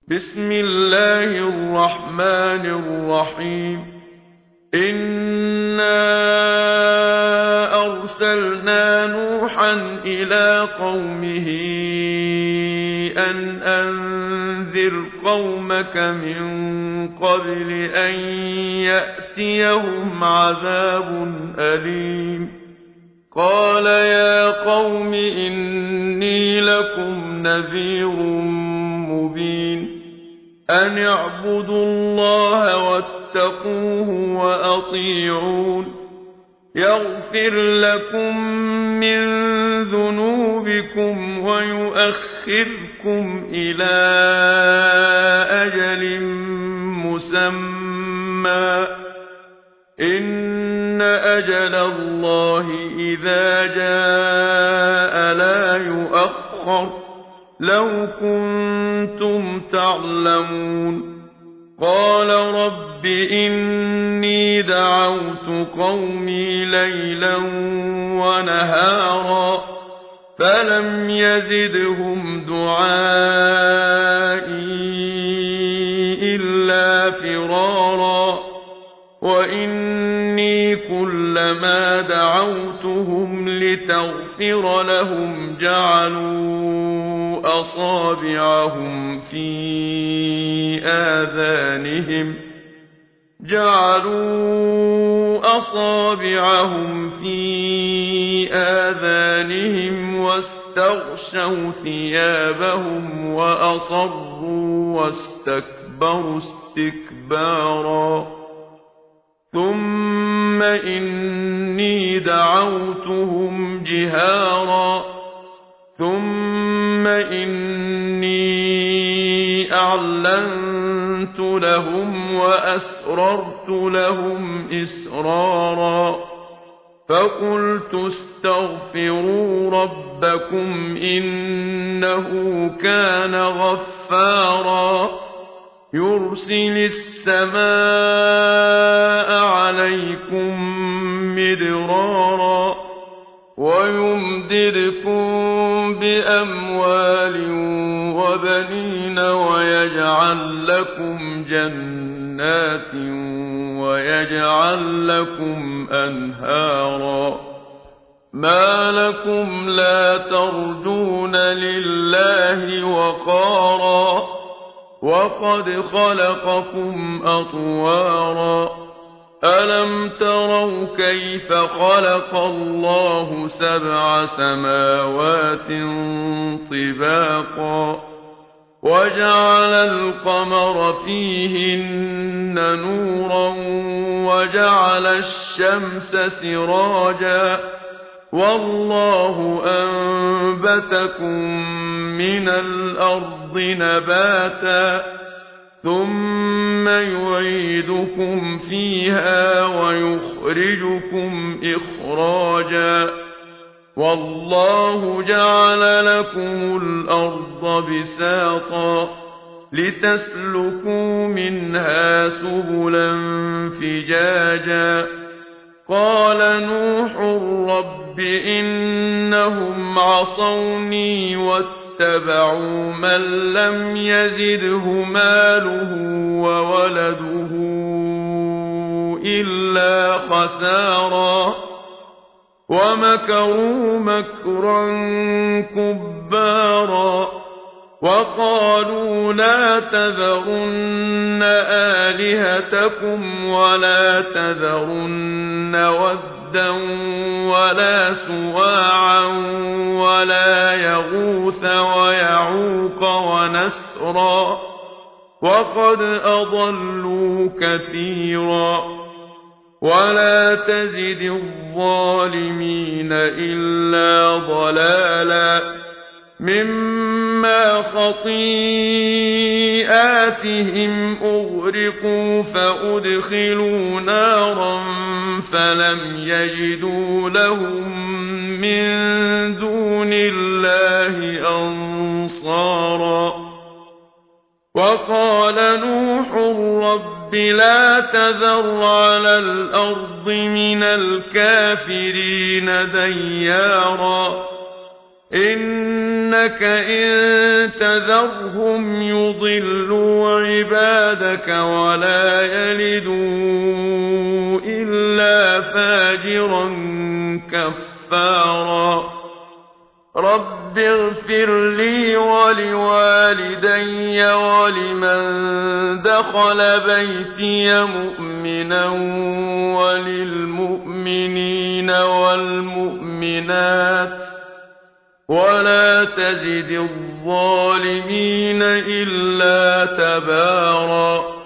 بسم الله الرحمن الرحيم. إنا أرسلنا نوحا إلى قومه أن أنذر قومك من قبل أن يأتيهم عذاب أليم. قال يا قوم إني لكم نذير مبين. أن اعبدوا الله واتقوه وأطيعون. يغفر لكم من ذنوبكم ويؤخركم إلى أجل مسمى. إن أجل الله إذا جاء لا يؤخر لو كنتم تعلمون. قال رب إني دعوت قومي ليلا ونهارا فلم يزدهم دعائي إلا فرارا. وإني كلما دعوتهم لتغفر لهم جعلوا أصابعهم في آذانهم واستغشوا ثيابهم وأصروا واستكبروا استكبارا. ثم إني دعوتهم جهارا ثم إني أعلنت لهم وأسررت لهم إسرارا. فقلت استغفروا ربكم إنه كان غفارا يرسل السماء عليكم مدرارا ويمددكم بأموال وبنين ويجعل لكم جنات ويجعل لكم أنهارا. ما لكم لا ترجون لله وقارا وقد خلقكم أطوارا. ألم تروا كيف خلق الله 7 سماوات طباقا وجعل القمر فيهن نورا وجعل الشمس سراجا والله أنبتكم من الأرض نباتا ثم يعيدكم فيها ويخرجكم إخراجا. والله جعل لكم الأرض بساطا لتسلكوا منها سبلا فجاجا. قال نوح رب إنهم عصوني واتبعوا من لم يزده ماله وولده إلا خسارا ومكروا مكرا كبارا. وقالوا لا تذرن آلهتكم ولا تذرن ودا ولا سواعا ولا يغوث ويعوق ونسرا وقد أضلوا كثيرا. ولا تزد الظالمين إلا ضلالا مما خطيئاتهم أغرقوا فأدخلوا نارا فلم يجدوا لهم من دون الله أنصارا. وقال نوح رب لا تذر على الأرض من الكافرين ديارا إنك إن تذرهم يضلوا عبادك ولا يلدوا إلا فاجرا كفارا رب اغفر لي ولوالدي ولمن دخل بيتي مؤمنا وللمؤمنين والمؤمنات ولا تزد الظالمين إلا تبارا